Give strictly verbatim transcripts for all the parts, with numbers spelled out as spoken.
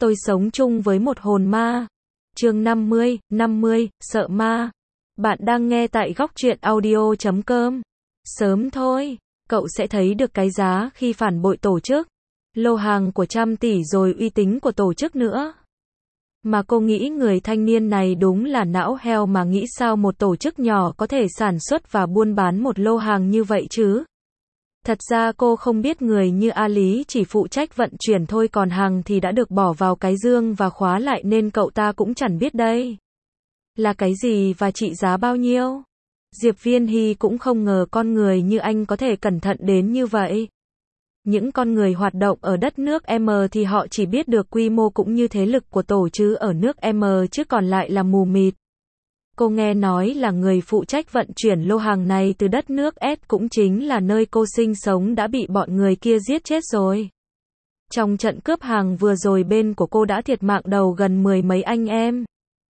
Tôi sống chung với một hồn ma. Chương năm mươi, năm mươi, sợ ma. Bạn đang nghe tại góc truyện audio chấm com. Sớm thôi, cậu sẽ thấy được cái giá khi phản bội tổ chức. Lô hàng của trăm tỷ rồi uy tín của tổ chức nữa. Mà cô nghĩ người thanh niên này đúng là não heo mà nghĩ sao một tổ chức nhỏ có thể sản xuất và buôn bán một lô hàng như vậy chứ. Thật ra cô không biết người như A Lý chỉ phụ trách vận chuyển thôi, còn hàng thì đã được bỏ vào cái dương và khóa lại nên cậu ta cũng chẳng biết đây là cái gì và trị giá bao nhiêu. Diệp Viên Hy cũng không ngờ con người như anh có thể cẩn thận đến như vậy. Những con người hoạt động ở đất nước M thì họ chỉ biết được quy mô cũng như thế lực của tổ chứ ở nước M chứ còn lại là mù mịt. Cô nghe nói là người phụ trách vận chuyển lô hàng này từ đất nước S cũng chính là nơi cô sinh sống đã bị bọn người kia giết chết rồi. Trong trận cướp hàng vừa rồi bên của cô đã thiệt mạng đầu gần mười mấy anh em.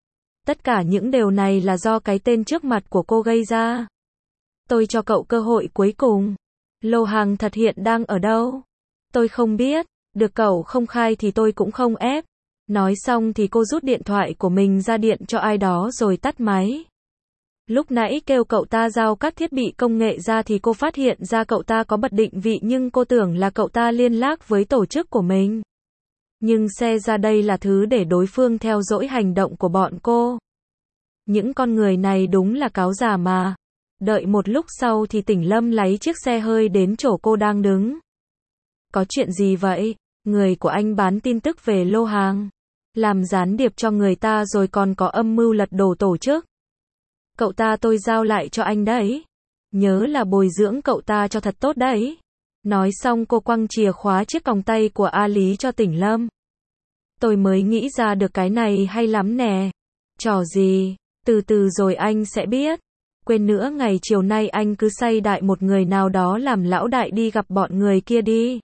Tất cả những điều này là do cái tên trước mặt của cô gây ra. Tôi cho cậu cơ hội cuối cùng. Lô hàng thật hiện đang ở đâu? Tôi không biết, được cậu không khai thì tôi cũng không ép. Nói xong thì cô rút điện thoại của mình ra điện cho ai đó rồi tắt máy. Lúc nãy kêu cậu ta giao các thiết bị công nghệ ra thì cô phát hiện ra cậu ta có bật định vị nhưng cô tưởng là cậu ta liên lạc với tổ chức của mình. Nhưng xe ra đây là thứ để đối phương theo dõi hành động của bọn cô. Những con người này đúng là cáo già mà. Đợi một lúc sau thì Tỉnh Lâm lấy chiếc xe hơi đến chỗ cô đang đứng. Có chuyện gì vậy? Người của anh bán tin tức về lô hàng. Làm gián điệp cho người ta rồi còn có âm mưu lật đổ tổ chức. Cậu ta tôi giao lại cho anh đấy. Nhớ là bồi dưỡng cậu ta cho thật tốt đấy. Nói xong cô quăng chìa khóa chiếc còng tay của A Lý cho Tỉnh Lâm. Tôi mới nghĩ ra được cái này hay lắm nè. Trò gì? Từ từ rồi anh sẽ biết. Quên nữa, ngày chiều nay anh cứ say đại một người nào đó làm lão đại đi gặp bọn người kia đi.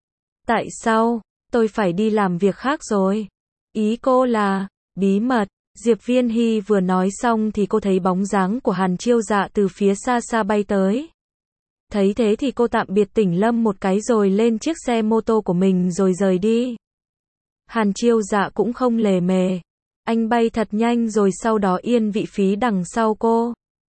Tại sao? Tôi phải đi làm việc khác rồi. Ý cô là, bí mật. Diệp Viên Hy vừa nói xong thì cô thấy bóng dáng của Hàn Chiêu Dạ từ phía xa xa bay tới. Thấy thế thì cô tạm biệt Tỉnh Lâm một cái rồi lên chiếc xe mô tô của mình rồi rời đi. Hàn Chiêu Dạ cũng không lề mề. Anh bay thật nhanh rồi sau đó yên vị phí đằng sau cô.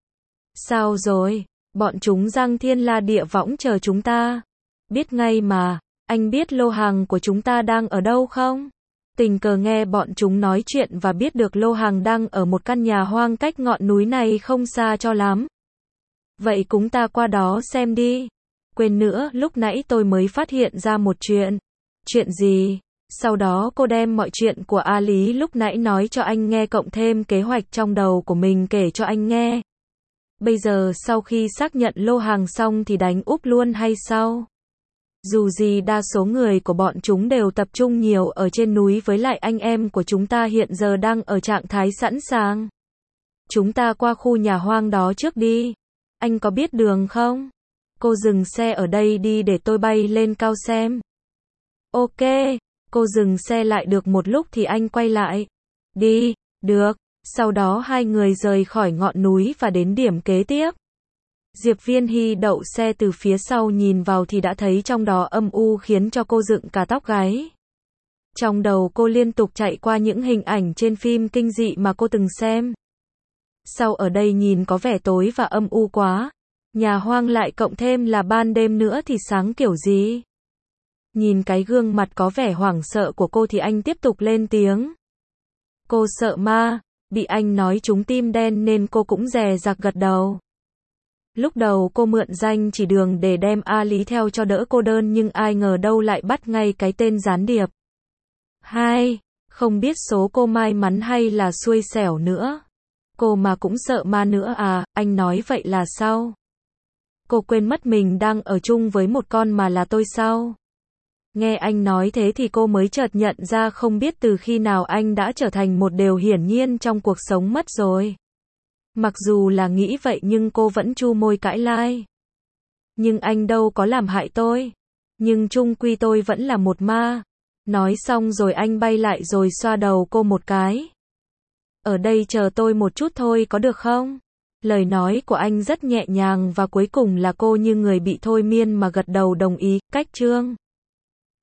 Sao rồi? Bọn chúng giang thiên la địa võng chờ chúng ta. Biết ngay mà, anh biết lô hàng của chúng ta đang ở đâu không? Tình cờ nghe bọn chúng nói chuyện và biết được lô hàng đang ở một căn nhà hoang cách ngọn núi này không xa cho lắm. Vậy chúng ta qua đó xem đi. Quên nữa, lúc nãy tôi mới phát hiện ra một chuyện. Chuyện gì? Sau đó cô đem mọi chuyện của A Lý lúc nãy nói cho anh nghe cộng thêm kế hoạch trong đầu của mình kể cho anh nghe. Bây giờ sau khi xác nhận lô hàng xong thì đánh úp luôn hay sao? Dù gì đa số người của bọn chúng đều tập trung nhiều ở trên núi với lại anh em của chúng ta hiện giờ đang ở trạng thái sẵn sàng. Chúng ta qua khu nhà hoang đó trước đi. Anh có biết đường không? Cô dừng xe ở đây đi để tôi bay lên cao xem. Ok, cô dừng xe lại được một lúc thì anh quay lại. Đi, được. Sau đó hai người rời khỏi ngọn núi và đến điểm kế tiếp. Diệp Viên Hy đậu xe từ phía sau nhìn vào thì đã thấy trong đó âm u khiến cho cô dựng cả tóc gáy. Trong đầu cô liên tục chạy qua những hình ảnh trên phim kinh dị mà cô từng xem. Sao ở đây nhìn có vẻ tối và âm u quá. Nhà hoang lại cộng thêm là ban đêm nữa thì sáng kiểu gì? Nhìn cái gương mặt có vẻ hoảng sợ của cô thì anh tiếp tục lên tiếng. Cô sợ ma. Bị anh nói trúng tim đen nên cô cũng dè dặt gật đầu. Lúc đầu cô mượn danh chỉ đường để đem A Lý theo cho đỡ cô đơn nhưng ai ngờ đâu lại bắt ngay cái tên gián điệp. Hai, không biết số cô may mắn hay là xui xẻo nữa. Cô mà cũng sợ ma nữa à, anh nói vậy là sao? Cô quên mất mình đang ở chung với một con mà là tôi sao? Nghe anh nói thế thì cô mới chợt nhận ra không biết từ khi nào anh đã trở thành một điều hiển nhiên trong cuộc sống mất rồi. Mặc dù là nghĩ vậy nhưng cô vẫn chu môi cãi lai. Nhưng anh đâu có làm hại tôi. Nhưng chung quy tôi vẫn là một ma. Nói xong rồi anh bay lại rồi xoa đầu cô một cái. Ở đây chờ tôi một chút thôi có được không? Lời nói của anh rất nhẹ nhàng và cuối cùng là cô như người bị thôi miên mà gật đầu đồng ý. Cách chương